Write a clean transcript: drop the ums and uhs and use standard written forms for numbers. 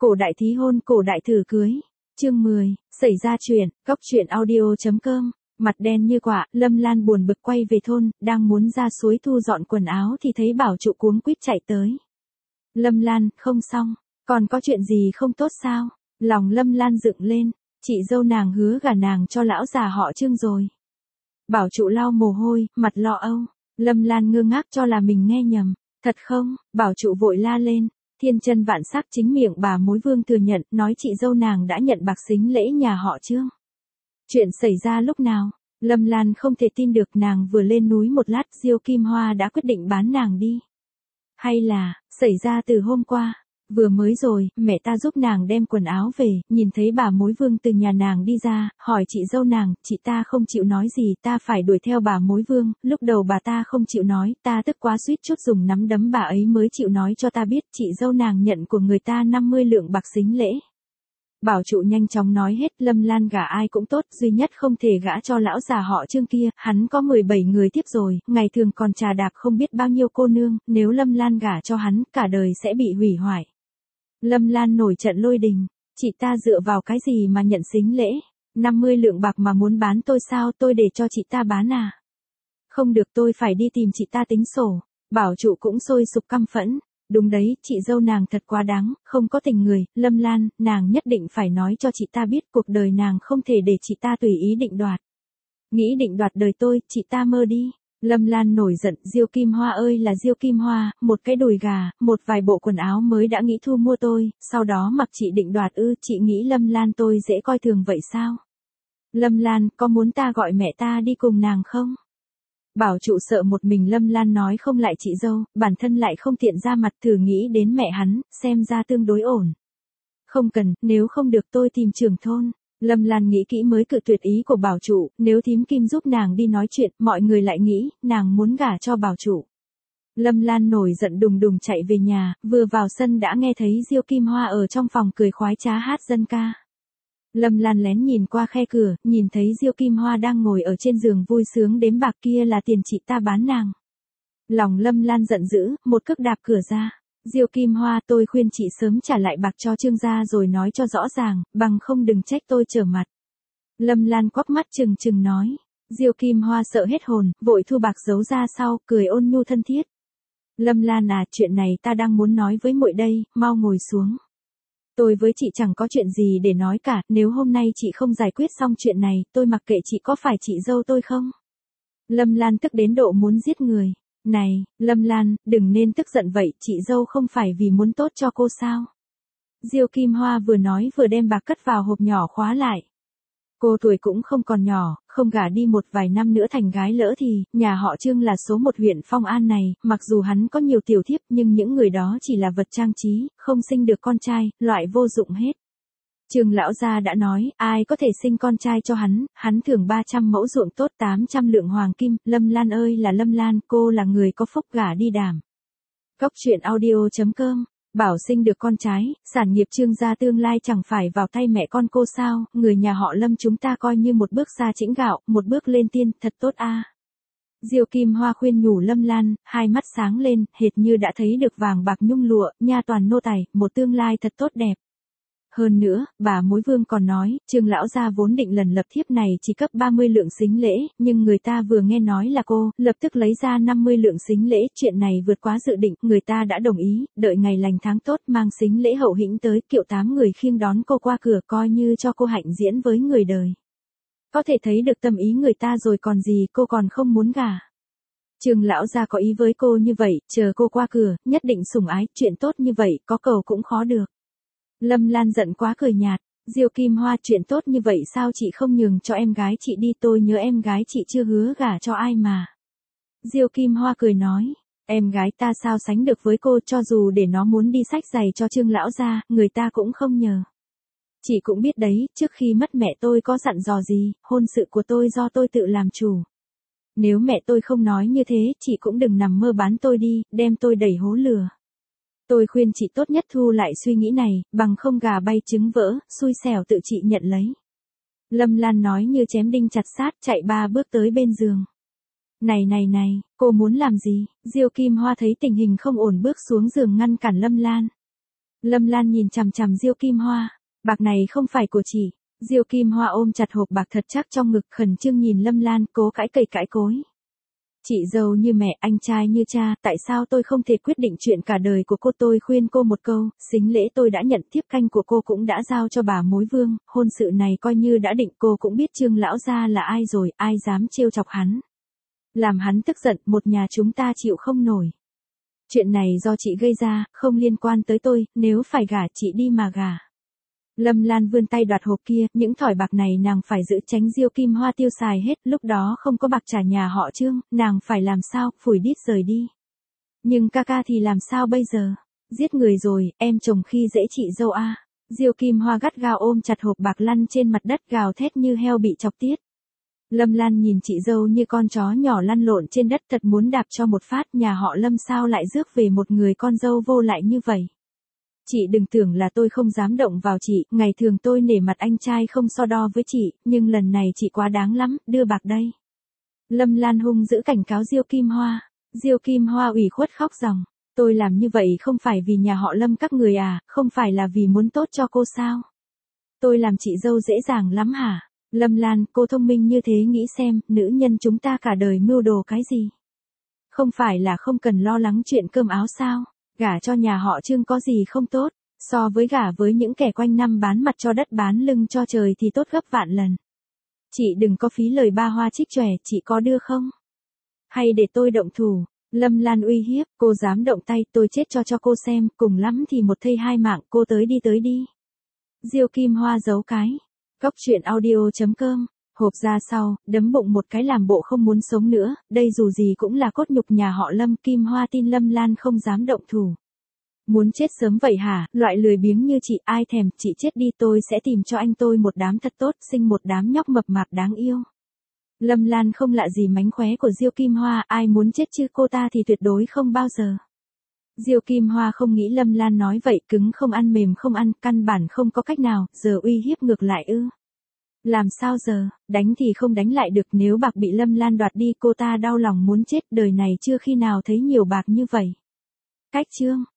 Cổ đại thí hôn, cổ đại thử cưới. Chương 10, xảy ra chuyện, góc truyện audio.com. Mặt đen như quạ, Lâm Lan buồn bực quay về thôn, đang muốn ra suối thu dọn quần áo thì thấy Bảo Trụ cuống quýt chạy tới. Lâm Lan, không xong, còn có chuyện gì không tốt sao? Lòng Lâm Lan dựng lên, chị dâu nàng hứa gả nàng cho lão già họ Trương rồi. Bảo Trụ lau mồ hôi, mặt lo âu. Lâm Lan ngơ ngác cho là mình nghe nhầm. Thật không? Bảo Trụ vội la lên. Thiên chân vạn sắc chính miệng bà mối Vương thừa nhận, nói chị dâu nàng đã nhận bạc sính lễ nhà họ Trương. Chuyện xảy ra lúc nào? Lâm Lan không thể tin được, nàng vừa lên núi một lát, Diêu Kim Hoa đã quyết định bán nàng đi. Hay là, xảy ra từ hôm qua? Vừa mới rồi, mẹ ta giúp nàng đem quần áo về, nhìn thấy bà mối Vương từ nhà nàng đi ra, hỏi chị dâu nàng, chị ta không chịu nói gì, ta phải đuổi theo bà mối Vương, lúc đầu bà ta không chịu nói, ta tức quá suýt chút dùng nắm đấm bà ấy mới chịu nói cho ta biết, chị dâu nàng nhận của người ta 50 lượng bạc sính lễ. Bảo Trụ nhanh chóng nói hết, Lâm Lan gả ai cũng tốt, duy nhất không thể gả cho lão già họ Trương kia, hắn có 17 người tiếp rồi, ngày thường còn trà đạp không biết bao nhiêu cô nương, nếu Lâm Lan gả cho hắn, cả đời sẽ bị hủy hoại. Lâm Lan nổi trận lôi đình, chị ta dựa vào cái gì mà nhận sính lễ, 50 lượng bạc mà muốn bán tôi sao, tôi để cho chị ta bán à? Không được, tôi phải đi tìm chị ta tính sổ. Bảo Trụ cũng sôi sục căm phẫn. Đúng đấy, chị dâu nàng thật quá đáng, không có tình người, Lâm Lan, nàng nhất định phải nói cho chị ta biết cuộc đời nàng không thể để chị ta tùy ý định đoạt. Nghĩ định đoạt đời tôi, chị ta mơ đi. Lâm Lan nổi giận, Diêu Kim Hoa ơi là Diêu Kim Hoa, một cái đùi gà, một vài bộ quần áo mới đã nghĩ thu mua tôi, sau đó mặc chị định đoạt ư, chị nghĩ Lâm Lan tôi dễ coi thường vậy sao? Lâm Lan, có muốn ta gọi mẹ ta đi cùng nàng không? Bảo Trụ sợ một mình Lâm Lan nói không lại chị dâu, bản thân lại không tiện ra mặt, thử nghĩ đến mẹ hắn, xem ra tương đối ổn. Không cần, nếu không được tôi tìm trưởng thôn. Lâm Lan nghĩ kỹ mới cự tuyệt ý của Bảo Trụ, nếu thím Kim giúp nàng đi nói chuyện, mọi người lại nghĩ, nàng muốn gả cho Bảo Trụ. Lâm Lan nổi giận đùng đùng chạy về nhà, vừa vào sân đã nghe thấy Diêu Kim Hoa ở trong phòng cười khoái trá hát dân ca. Lâm Lan lén nhìn qua khe cửa, nhìn thấy Diêu Kim Hoa đang ngồi ở trên giường vui sướng đếm bạc, kia là tiền chị ta bán nàng. Lòng Lâm Lan giận dữ, một cước đạp cửa ra. Diêu Kim Hoa, tôi khuyên chị sớm trả lại bạc cho Trương gia rồi nói cho rõ ràng, bằng không đừng trách tôi trở mặt. Lâm Lan quắc mắt trừng trừng nói. Diêu Kim Hoa sợ hết hồn, vội thu bạc giấu ra sau, cười ôn nhu thân thiết. Lâm Lan à, chuyện này ta đang muốn nói với muội đây, mau ngồi xuống. Tôi với chị chẳng có chuyện gì để nói cả, nếu hôm nay chị không giải quyết xong chuyện này, tôi mặc kệ chị có phải chị dâu tôi không? Lâm Lan tức đến độ muốn giết người. Này, Lâm Lan, đừng nên tức giận vậy, chị dâu không phải vì muốn tốt cho cô sao? Diêu Kim Hoa vừa nói vừa đem bạc cất vào hộp nhỏ khóa lại. Cô tuổi cũng không còn nhỏ, không gả đi một vài năm nữa thành gái lỡ thì, nhà họ Trương là số một huyện Phong An này, mặc dù hắn có nhiều tiểu thiếp nhưng những người đó chỉ là vật trang trí, không sinh được con trai, loại vô dụng hết. Trương lão gia đã nói, ai có thể sinh con trai cho hắn thưởng 300 mẫu ruộng tốt 800 lượng hoàng kim, Lâm Lan ơi là Lâm Lan, cô là người có phúc gả đi đảm. Góc truyện audio.com. Bảo sinh được con trai, sản nghiệp Trương gia tương lai chẳng phải vào tay mẹ con cô sao, người nhà họ Lâm chúng ta coi như một bước xa chĩnh gạo, một bước lên tiên, thật tốt a. Diêu Kim Hoa khuyên nhủ Lâm Lan, hai mắt sáng lên, hệt như đã thấy được vàng bạc nhung lụa, nha toàn nô tài, một tương lai thật tốt đẹp. Hơn nữa, bà mối Vương còn nói, Trương lão gia vốn định lần lập thiếp này chỉ cấp 30 lượng sính lễ, nhưng người ta vừa nghe nói là cô, lập tức lấy ra 50 lượng sính lễ, chuyện này vượt quá dự định, người ta đã đồng ý, đợi ngày lành tháng tốt mang sính lễ hậu hĩnh tới, kiệu 8 người khiêng đón cô qua cửa coi như cho cô hạnh diễn với người đời. Có thể thấy được tâm ý người ta rồi còn gì, cô còn không muốn gả. Trương lão gia có ý với cô như vậy, chờ cô qua cửa, nhất định sủng ái, chuyện tốt như vậy, có cầu cũng khó được. Lâm Lan giận quá cười nhạt, Diêu Kim Hoa, chuyện tốt như vậy sao chị không nhường cho em gái chị đi, tôi nhớ em gái chị chưa hứa gả cho ai mà. Diêu Kim Hoa cười nói, em gái ta sao sánh được với cô, cho dù để nó muốn đi xách giày cho Trương lão gia, người ta cũng không nhờ. Chị cũng biết đấy, trước khi mất mẹ tôi có dặn dò gì, hôn sự của tôi do tôi tự làm chủ. Nếu mẹ tôi không nói như thế, chị cũng đừng nằm mơ bán tôi đi, đem tôi đẩy hố lửa. Tôi khuyên chị tốt nhất thu lại suy nghĩ này, bằng không gà bay trứng vỡ, xui xẻo tự chị nhận lấy. Lâm Lan nói như chém đinh chặt sát, chạy 3 bước tới bên giường. Này, cô muốn làm gì? Diêu Kim Hoa thấy tình hình không ổn bước xuống giường ngăn cản Lâm Lan. Lâm Lan nhìn chằm chằm Diêu Kim Hoa, bạc này không phải của chị. Diêu Kim Hoa ôm chặt hộp bạc thật chắc trong ngực khẩn trương nhìn Lâm Lan cố cãi cãi cối. Chị dâu như mẹ, anh trai như cha, tại sao tôi không thể quyết định chuyện cả đời của cô? Tôi khuyên cô một câu, sính lễ tôi đã nhận, thiếp canh của cô cũng đã giao cho bà mối vương, hôn sự này coi như đã định. Cô cũng biết Trương lão gia là ai rồi, ai dám trêu chọc hắn. Làm hắn tức giận, một nhà chúng ta chịu không nổi. Chuyện này do chị gây ra, không liên quan tới tôi, nếu phải gả chị đi mà gả. Lâm Lan vươn tay đoạt hộp kia, những thỏi bạc này nàng phải giữ tránh Diêu Kim Hoa tiêu xài hết, lúc đó không có bạc trả nhà họ Trương, nàng phải làm sao, phủi đít rời đi. Nhưng ca ca thì làm sao bây giờ? Giết người rồi, em chồng khi dễ chị dâu a. Diêu Kim Hoa gắt gao ôm chặt hộp bạc lăn trên mặt đất gào thét như heo bị chọc tiết. Lâm Lan nhìn chị dâu như con chó nhỏ lăn lộn trên đất, thật muốn đạp cho một phát. Nhà họ Lâm sao lại rước về một người con dâu vô lại như vậy? Chị đừng tưởng là tôi không dám động vào chị, ngày thường tôi nể mặt anh trai không so đo với chị, nhưng lần này chị quá đáng lắm, đưa bạc đây. Lâm Lan hung dữ cảnh cáo Diêu Kim Hoa. Diêu Kim Hoa ủy khuất khóc ròng, tôi làm như vậy không phải vì nhà họ Lâm các người à, không phải là vì muốn tốt cho cô sao? Tôi làm chị dâu dễ dàng lắm hả? Lâm Lan, cô thông minh như thế nghĩ xem, nữ nhân chúng ta cả đời mưu đồ cái gì? Không phải là không cần lo lắng chuyện cơm áo sao? Gả cho nhà họ Trương có gì không tốt, so với gả với những kẻ quanh năm bán mặt cho đất bán lưng cho trời thì tốt gấp vạn lần. Chị đừng có phí lời ba hoa trích chòe, chị có đưa không? Hay để tôi động thủ? Lâm Lan uy hiếp, cô dám động tay tôi chết cho cô xem, cùng lắm thì một thây hai mạng, cô tới đi. Diêu Kim Hoa giấu cái. Góc truyện audio.com, hộp ra sau, đấm bụng một cái làm bộ không muốn sống nữa, đây dù gì cũng là cốt nhục nhà họ Lâm. Kim Hoa tin Lâm Lan không dám động thủ. Muốn chết sớm vậy hả, loại lười biếng như chị ai thèm, chị chết đi tôi sẽ tìm cho anh tôi một đám thật tốt, sinh một đám nhóc mập mạp đáng yêu. Lâm Lan không lạ gì mánh khóe của Diêu Kim Hoa, ai muốn chết chứ cô ta thì tuyệt đối không bao giờ. Diêu Kim Hoa không nghĩ Lâm Lan nói vậy, cứng không ăn mềm không ăn, căn bản không có cách nào, giờ uy hiếp ngược lại ư. Làm sao giờ, đánh thì không đánh lại được, nếu bạc bị Lâm Lan đoạt đi cô ta đau lòng muốn chết, đời này chưa khi nào thấy nhiều bạc như vậy. Cách chương